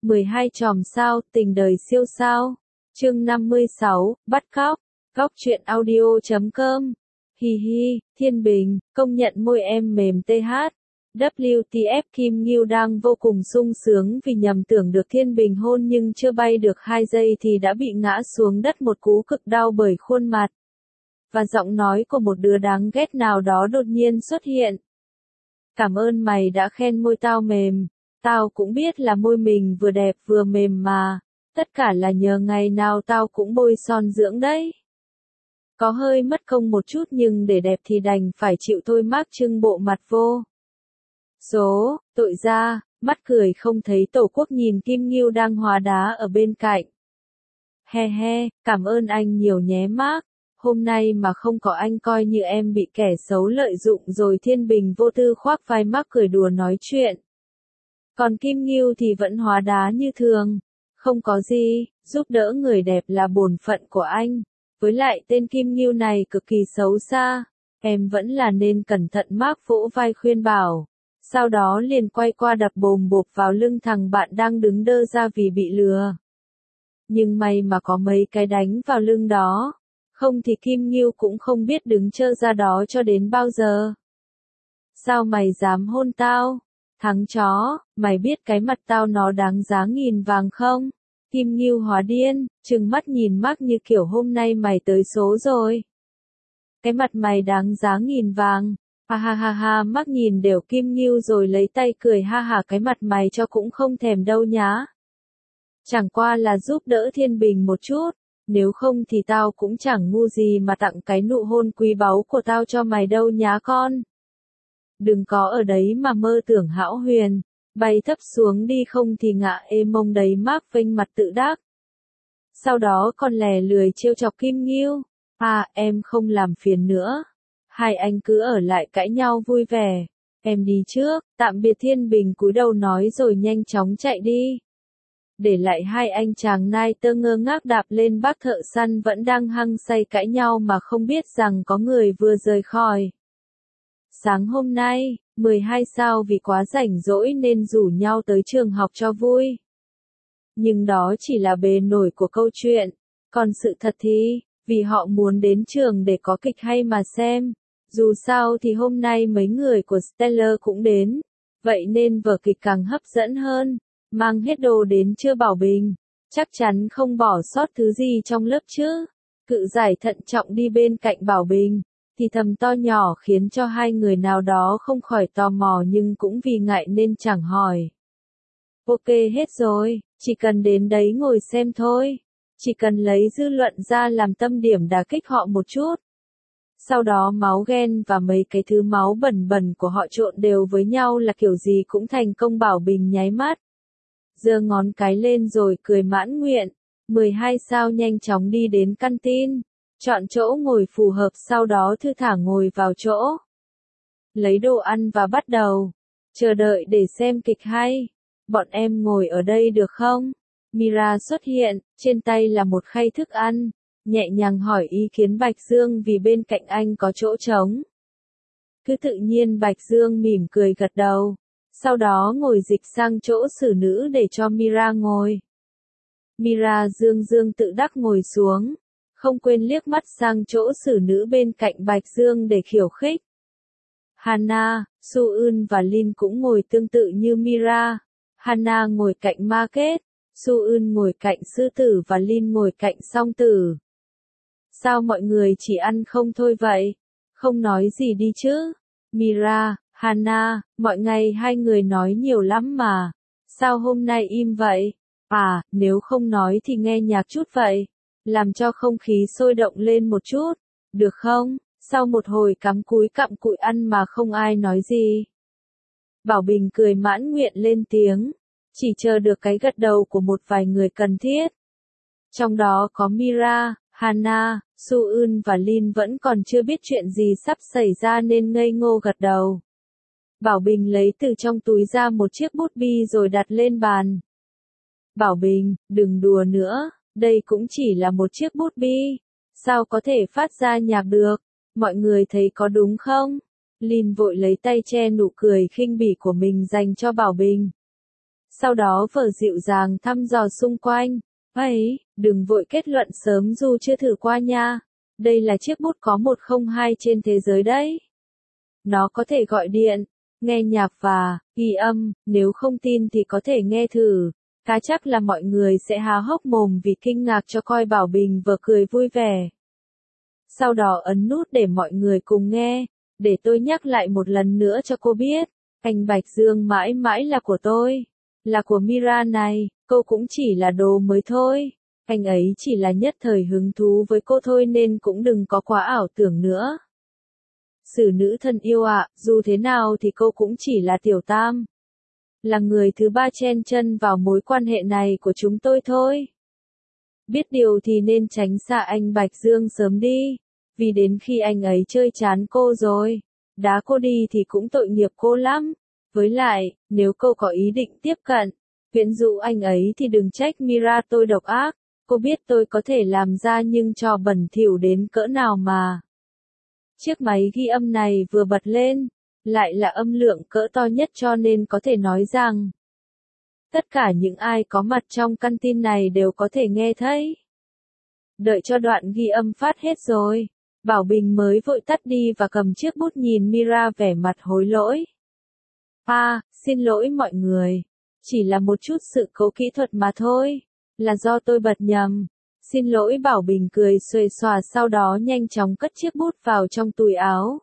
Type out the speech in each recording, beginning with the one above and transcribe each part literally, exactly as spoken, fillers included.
mười hai chòm sao, tình đời siêu sao. Chương năm mươi sáu, bắt cóc. Góc truyện audio chấm com. Hi hi, Thiên Bình, công nhận môi em mềm tê hát. vê kép tê ép Kim Ngưu đang vô cùng sung sướng vì nhầm tưởng được Thiên Bình hôn nhưng chưa bay được hai giây thì đã bị ngã xuống đất một cú cực đau bởi khuôn mặt. Và giọng nói của một đứa đáng ghét nào đó đột nhiên xuất hiện. Cảm ơn mày đã khen môi tao mềm. Tao cũng biết là môi mình vừa đẹp vừa mềm mà. Tất cả là nhờ ngày nào tao cũng bôi son dưỡng đấy. Có hơi mất công một chút nhưng để đẹp thì đành phải chịu thôi, mác trưng bộ mặt vô. Số, tội ra, mắt cười không thấy tổ quốc nhìn Kim Ngưu đang hóa đá ở bên cạnh. He he, cảm ơn anh nhiều nhé mác. Hôm nay mà không có anh coi như em bị kẻ xấu lợi dụng rồi. Thiên Bình vô tư khoác vai mác cười đùa nói chuyện. Còn Kim Ngưu thì vẫn hóa đá như thường. Không có gì, giúp đỡ người đẹp là bổn phận của anh. Với lại tên Kim Ngưu này cực kỳ xấu xa. Em vẫn là nên cẩn thận, mác vỗ vai khuyên bảo. Sau đó liền quay qua đập bồm bộp vào lưng thằng bạn đang đứng đơ ra vì bị lừa. Nhưng may mà có mấy cái đánh vào lưng đó. Không thì Kim Ngưu cũng không biết đứng chơ ra đó cho đến bao giờ. Sao mày dám hôn tao? Thằng chó, mày biết cái mặt tao nó đáng giá nghìn vàng không? Kim Ngưu hóa điên, trừng mắt nhìn mác như kiểu hôm nay mày tới số rồi. Cái mặt mày đáng giá nghìn vàng. Ha ha ha ha, mác nhìn đều Kim Ngưu rồi lấy tay cười ha hả, cái mặt mày cho cũng không thèm đâu nhá. Chẳng qua là giúp đỡ Thiên Bình một chút. Nếu không thì tao cũng chẳng ngu gì mà tặng cái nụ hôn quý báu của tao cho mày đâu nhá con. Đừng có ở đấy mà mơ tưởng hão huyền. Bay thấp xuống đi không thì ngạ ê mông đấy, mác vênh mặt tự đắc. Sau đó còn lè lười trêu chọc Kim Ngưu. À, em không làm phiền nữa. Hai anh cứ ở lại cãi nhau vui vẻ. Em đi trước, tạm biệt. Thiên Bình cúi đầu nói rồi nhanh chóng chạy đi. Để lại hai anh chàng nai tơ ngơ ngác đạp lên bác thợ săn vẫn đang hăng say cãi nhau mà không biết rằng có người vừa rời khỏi. Sáng hôm nay, mười hai sao vì quá rảnh rỗi nên rủ nhau tới trường học cho vui. Nhưng đó chỉ là bề nổi của câu chuyện. Còn sự thật thì, vì họ muốn đến trường để có kịch hay mà xem. Dù sao thì hôm nay mấy người của Stellar cũng đến. Vậy nên vở kịch càng hấp dẫn hơn. Mang hết đồ đến chưa Bảo Bình? Chắc chắn không bỏ sót thứ gì trong lớp chứ. Cự giải thận trọng đi bên cạnh Bảo Bình. Thì thầm to nhỏ khiến cho hai người nào đó không khỏi tò mò nhưng cũng vì ngại nên chẳng hỏi. Ok hết rồi, chỉ cần đến đấy ngồi xem thôi. Chỉ cần lấy dư luận ra làm tâm điểm đả kích họ một chút. Sau đó máu ghen và mấy cái thứ máu bẩn bẩn của họ trộn đều với nhau là kiểu gì cũng thành công. Bảo Bình nháy mắt. Giơ ngón cái lên rồi cười mãn nguyện. mười hai sao nhanh chóng đi đến căn tin. Chọn chỗ ngồi phù hợp sau đó thư thả ngồi vào chỗ. Lấy đồ ăn và bắt đầu. Chờ đợi để xem kịch hay. Bọn em ngồi ở đây được không? Mira xuất hiện, trên tay là một khay thức ăn. Nhẹ nhàng hỏi ý kiến Bạch Dương vì bên cạnh anh có chỗ trống. Cứ tự nhiên Bạch Dương mỉm cười gật đầu. Sau đó ngồi dịch sang chỗ xử nữ để cho Mira ngồi. Mira dương dương tự đắc ngồi xuống. Không quên liếc mắt sang chỗ xử nữ bên cạnh Bạch Dương để khiêu khích. Hana, Su-eun và Lin cũng ngồi tương tự như Mira. Hana ngồi cạnh Ma Kết, Su-eun ngồi cạnh Sư Tử và Lin ngồi cạnh Song Tử. Sao mọi người chỉ ăn không thôi vậy? Không nói gì đi chứ? Mira, Hana, mọi ngày hai người nói nhiều lắm mà. Sao hôm nay im vậy? À, nếu không nói thì nghe nhạc chút vậy. Làm cho không khí sôi động lên một chút. Được không? Sau một hồi cắm cúi cặm cụi ăn mà không ai nói gì. Bảo Bình cười mãn nguyện lên tiếng. Chỉ chờ được cái gật đầu của một vài người cần thiết. Trong đó có Mira, Hana, Su-eun và Lin vẫn còn chưa biết chuyện gì sắp xảy ra nên ngây ngô gật đầu. Bảo Bình lấy từ trong túi ra một chiếc bút bi rồi đặt lên bàn. Bảo Bình, đừng đùa nữa, đây cũng chỉ là một chiếc bút bi. Sao có thể phát ra nhạc được? Mọi người thấy có đúng không? Lin vội lấy tay che nụ cười khinh bỉ của mình dành cho Bảo Bình. Sau đó vờ dịu dàng thăm dò xung quanh. Ấy, đừng vội kết luận sớm dù chưa thử qua nha. Đây là chiếc bút có một không hai trên thế giới đấy. Nó có thể gọi điện, nghe nhạc và ghi âm, nếu không tin thì có thể nghe thử. Cá chắc là mọi người sẽ há hốc mồm vì kinh ngạc cho coi Bảo Bình vừa cười vui vẻ. Sau đó ấn nút để mọi người cùng nghe, để tôi nhắc lại một lần nữa cho cô biết, anh Bạch Dương mãi mãi là của tôi, là của Mira này, cô cũng chỉ là đồ mới thôi. Anh ấy chỉ là nhất thời hứng thú với cô thôi nên cũng đừng có quá ảo tưởng nữa. Sử nữ thân yêu ạ, à, dù thế nào thì cô cũng chỉ là tiểu tam. Là người thứ ba chen chân vào mối quan hệ này của chúng tôi thôi. Biết điều thì nên tránh xa anh Bạch Dương sớm đi, vì đến khi anh ấy chơi chán cô rồi, đá cô đi thì cũng tội nghiệp cô lắm. Với lại, nếu cô có ý định tiếp cận, quyến rũ anh ấy thì đừng trách Mira tôi độc ác, cô biết tôi có thể làm ra nhưng trò bẩn thỉu đến cỡ nào mà. Chiếc máy ghi âm này vừa bật lên, lại là âm lượng cỡ to nhất cho nên có thể nói rằng tất cả những ai có mặt trong căn tin này đều có thể nghe thấy. Đợi cho đoạn ghi âm phát hết rồi, Bảo Bình mới vội tắt đi và cầm chiếc bút nhìn Mira vẻ mặt hối lỗi. À, xin lỗi mọi người, chỉ là một chút sự cố kỹ thuật mà thôi, là do tôi bật nhầm. Xin lỗi, Bảo Bình cười xuề xòa, sau đó nhanh chóng cất chiếc bút vào trong túi áo.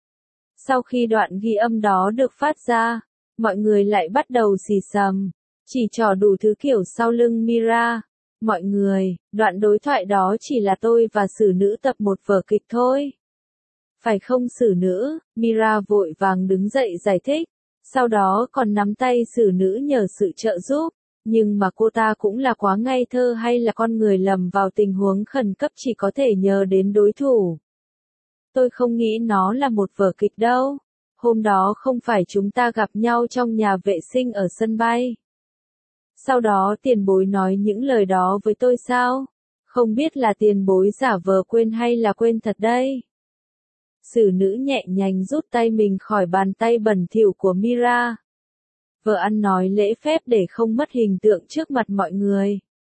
Sau khi đoạn ghi âm đó được phát ra, mọi người lại bắt đầu xì xầm, chỉ trỏ đủ thứ kiểu sau lưng Mira. Mọi người, đoạn đối thoại đó chỉ là tôi và Sử Nữ tập một vở kịch thôi. Phải không Sử Nữ? Mira vội vàng đứng dậy giải thích, sau đó còn nắm tay Sử Nữ nhờ sự trợ giúp. Nhưng mà cô ta cũng là quá ngây thơ hay là con người lầm vào tình huống khẩn cấp chỉ có thể nhờ đến đối thủ. Tôi không nghĩ nó là một vở kịch đâu. Hôm đó không phải chúng ta gặp nhau trong nhà vệ sinh ở sân bay. Sau đó tiền bối nói những lời đó với tôi sao? Không biết là tiền bối giả vờ quên hay là quên thật đây? Sử Nữ nhẹ nhàng rút tay mình khỏi bàn tay bẩn thỉu của Mira. Vợ ăn nói lễ phép để không mất hình tượng trước mặt mọi người.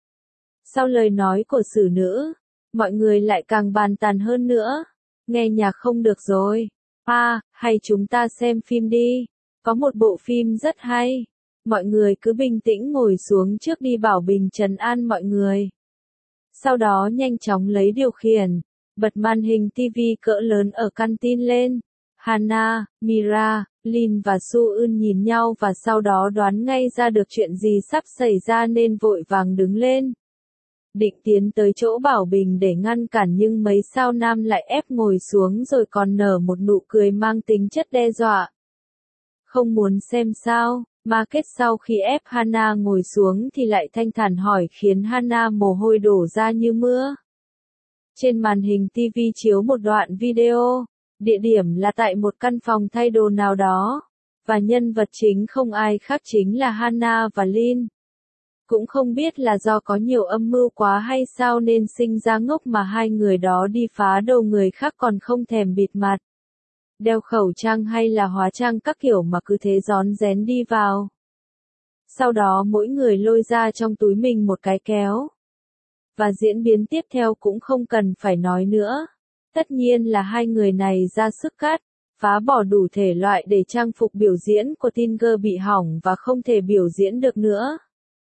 Sau lời nói của Sử Nữ, mọi người lại càng bàn tán hơn nữa. Nghe nhạc không được rồi. À, hay chúng ta xem phim đi. Có một bộ phim rất hay. Mọi người cứ bình tĩnh ngồi xuống trước đi, Bảo Bình trấn an mọi người. Sau đó nhanh chóng lấy điều khiển, bật màn hình ti vi cỡ lớn ở căn tin lên. Hana, Mira, Lin và Su Eun nhìn nhau và sau đó đoán ngay ra được chuyện gì sắp xảy ra nên vội vàng đứng lên. Định tiến tới chỗ Bảo Bình để ngăn cản nhưng mấy sao nam lại ép ngồi xuống rồi còn nở một nụ cười mang tính chất đe dọa. Không muốn xem sao? Market sau khi ép Hana ngồi xuống thì lại thanh thản hỏi khiến Hana mồ hôi đổ ra như mưa. Trên màn hình ti vi chiếu một đoạn video. Địa điểm là tại một căn phòng thay đồ nào đó, và nhân vật chính không ai khác chính là Hana và Lin. Cũng không biết là do có nhiều âm mưu quá hay sao nên sinh ra ngốc mà hai người đó đi phá đầu người khác còn không thèm bịt mặt, đeo khẩu trang hay là hóa trang các kiểu mà cứ thế rón rén đi vào. Sau đó mỗi người lôi ra trong túi mình một cái kéo. Và diễn biến tiếp theo cũng không cần phải nói nữa. Tất nhiên là hai người này ra sức cắt, phá bỏ đủ thể loại để trang phục biểu diễn của Tiger bị hỏng và không thể biểu diễn được nữa.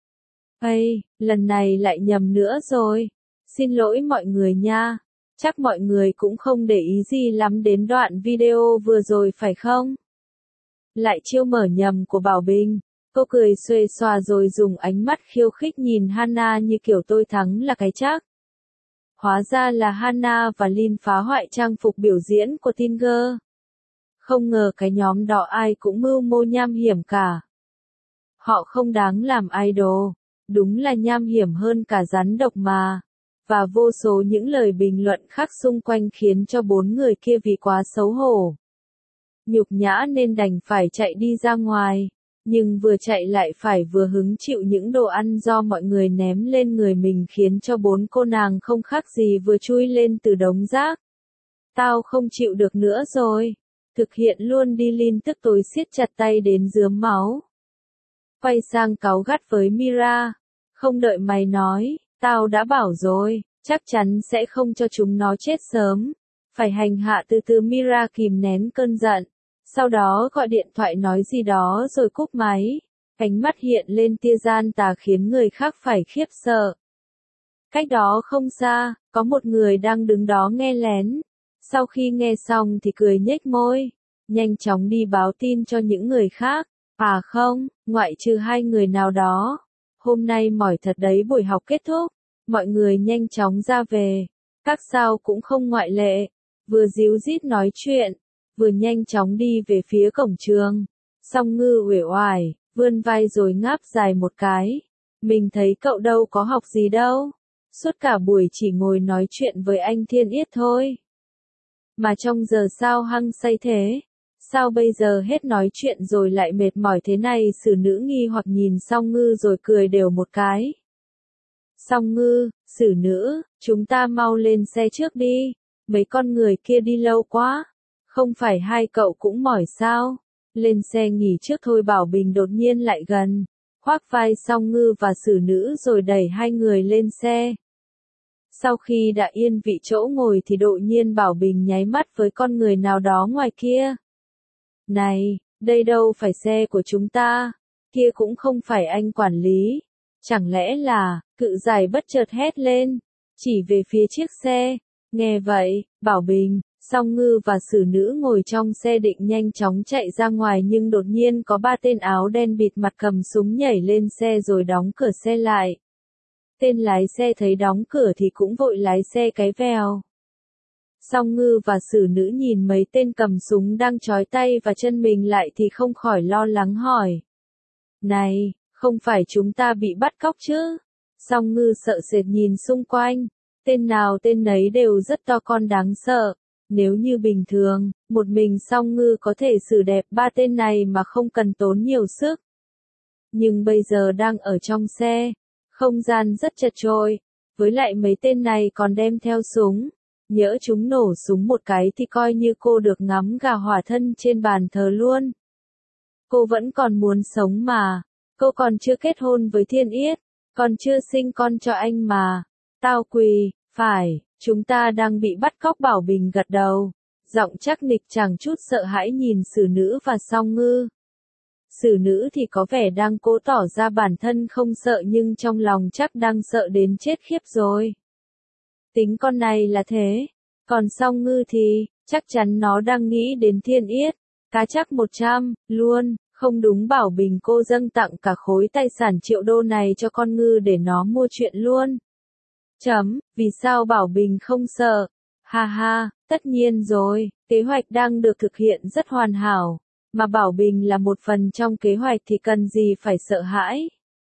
Ây, lần này lại nhầm nữa rồi. Xin lỗi mọi người nha. Chắc mọi người cũng không để ý gì lắm đến đoạn video vừa rồi phải không? Lại chiêu mở nhầm của Bảo Bình. Cô cười xuề xòa rồi dùng ánh mắt khiêu khích nhìn Hana như kiểu tôi thắng là cái chắc. Hóa ra là Hana và Lin phá hoại trang phục biểu diễn của Tiger. Không ngờ cái nhóm đó ai cũng mưu mô nham hiểm cả. Họ không đáng làm idol. Đúng là nham hiểm hơn cả rắn độc mà. Và vô số những lời bình luận khác xung quanh khiến cho bốn người kia vì quá xấu hổ, nhục nhã nên đành phải chạy đi ra ngoài. Nhưng vừa chạy lại phải vừa hứng chịu những đồ ăn do mọi người ném lên người mình khiến cho bốn cô nàng không khác gì vừa chui lên từ đống rác. Tao không chịu được nữa rồi. Thực hiện luôn đi, Lin tức tối siết chặt tay đến rướm máu. quay sang cáu gắt với Mira. Không đợi mày nói, tao đã bảo rồi, chắc chắn sẽ không cho chúng nó chết sớm. Phải hành hạ từ từ. Mira kìm nén cơn giận. Sau đó gọi điện thoại nói gì đó rồi cúp máy. Ánh mắt hiện lên tia gian tà khiến người khác phải khiếp sợ. Cách đó không xa, có một người đang đứng đó nghe lén. Sau khi nghe xong thì cười nhếch môi, nhanh chóng đi báo tin cho những người khác. À không, ngoại trừ hai người nào đó. Hôm nay mỏi thật đấy. Buổi học kết thúc, mọi người nhanh chóng ra về. Các sao cũng không ngoại lệ, vừa díu dít nói chuyện, vừa nhanh chóng đi về phía cổng trường. Song Ngư uể oải, vươn vai rồi ngáp dài một cái. Mình thấy cậu đâu có học gì đâu. Suốt cả buổi chỉ ngồi nói chuyện với anh Thiên Yết thôi. Mà trong giờ sao hăng say thế? Sao bây giờ hết nói chuyện rồi lại mệt mỏi thế này? Sử nữ nghi hoặc nhìn Song Ngư rồi cười đều một cái. Song Ngư, Sử nữ, chúng ta mau lên xe trước đi. Mấy con người kia đi lâu quá. Không phải hai cậu cũng mỏi sao? Lên xe nghỉ trước thôi. Bảo Bình đột nhiên lại gần, khoác vai Song Ngư và Sử nữ rồi đẩy hai người lên xe. Sau khi đã yên vị chỗ ngồi thì đột nhiên Bảo Bình nháy mắt với con người nào đó ngoài kia. Này, đây đâu phải xe của chúng ta, kia cũng không phải anh quản lý. Chẳng lẽ là, Cự Giải bất chợt hét lên, chỉ về phía chiếc xe. Nghe vậy, Bảo Bình, Song Ngư và Sử nữ ngồi trong xe định nhanh chóng chạy ra ngoài nhưng đột nhiên có ba tên áo đen bịt mặt cầm súng nhảy lên xe rồi đóng cửa xe lại. Tên lái xe thấy đóng cửa thì cũng vội lái xe cái vèo. Song Ngư và Sử nữ nhìn mấy tên cầm súng đang trói tay và chân mình lại thì không khỏi lo lắng hỏi. Này, không phải chúng ta bị bắt cóc chứ? Song Ngư sợ sệt nhìn xung quanh. Tên nào tên nấy đều rất to con đáng sợ. Nếu như bình thường, một mình Song Ngư có thể xử đẹp ba tên này mà không cần tốn nhiều sức. Nhưng bây giờ đang ở trong xe, không gian rất chật chội, với lại mấy tên này còn đem theo súng. Nhỡ chúng nổ súng một cái thì coi như cô được ngắm gà hỏa thân trên bàn thờ luôn. Cô vẫn còn muốn sống mà. Cô còn chưa kết hôn với Thiên Yết, còn chưa sinh con cho anh mà. Tao quỳ, phải, chúng ta đang bị bắt cóc. Bảo Bình gật đầu, giọng chắc nịch chẳng chút sợ hãi nhìn Sử nữ và Song Ngư. Sử nữ thì có vẻ đang cố tỏ ra bản thân không sợ nhưng trong lòng chắc đang sợ đến chết khiếp rồi. Tính con này là thế, còn Song Ngư thì, chắc chắn nó đang nghĩ đến Thiên Yết, cá chắc một trăm, luôn, không đúng. Bảo Bình cô dâng tặng cả khối tài sản triệu đô này cho con Ngư để nó mua chuyện luôn. Chấm, vì sao Bảo Bình không sợ? Ha ha, tất nhiên rồi, kế hoạch đang được thực hiện rất hoàn hảo, mà Bảo Bình là một phần trong kế hoạch thì cần gì phải sợ hãi.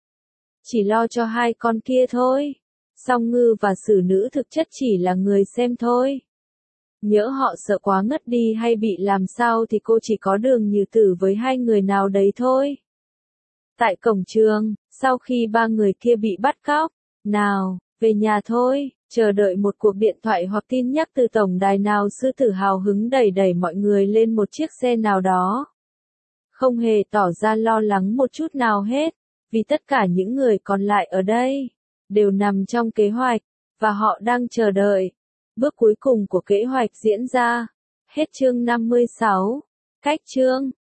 Chỉ lo cho hai con kia thôi. Song Ngư và Sử nữ thực chất chỉ là người xem thôi. Nhỡ họ sợ quá ngất đi hay bị làm sao thì cô chỉ có Đường Như Tử với hai người nào đấy thôi. Tại cổng trường, sau khi ba người kia bị bắt cóc, nào, về nhà thôi, chờ đợi một cuộc điện thoại hoặc tin nhắc từ tổng đài nào. Sư tử hào hứng đẩy đẩy mọi người lên một chiếc xe nào đó. Không hề tỏ ra lo lắng một chút nào hết, vì tất cả những người còn lại ở đây đều nằm trong kế hoạch, và họ đang chờ đợi bước cuối cùng của kế hoạch diễn ra. Hết chương năm mươi sáu. Cách chương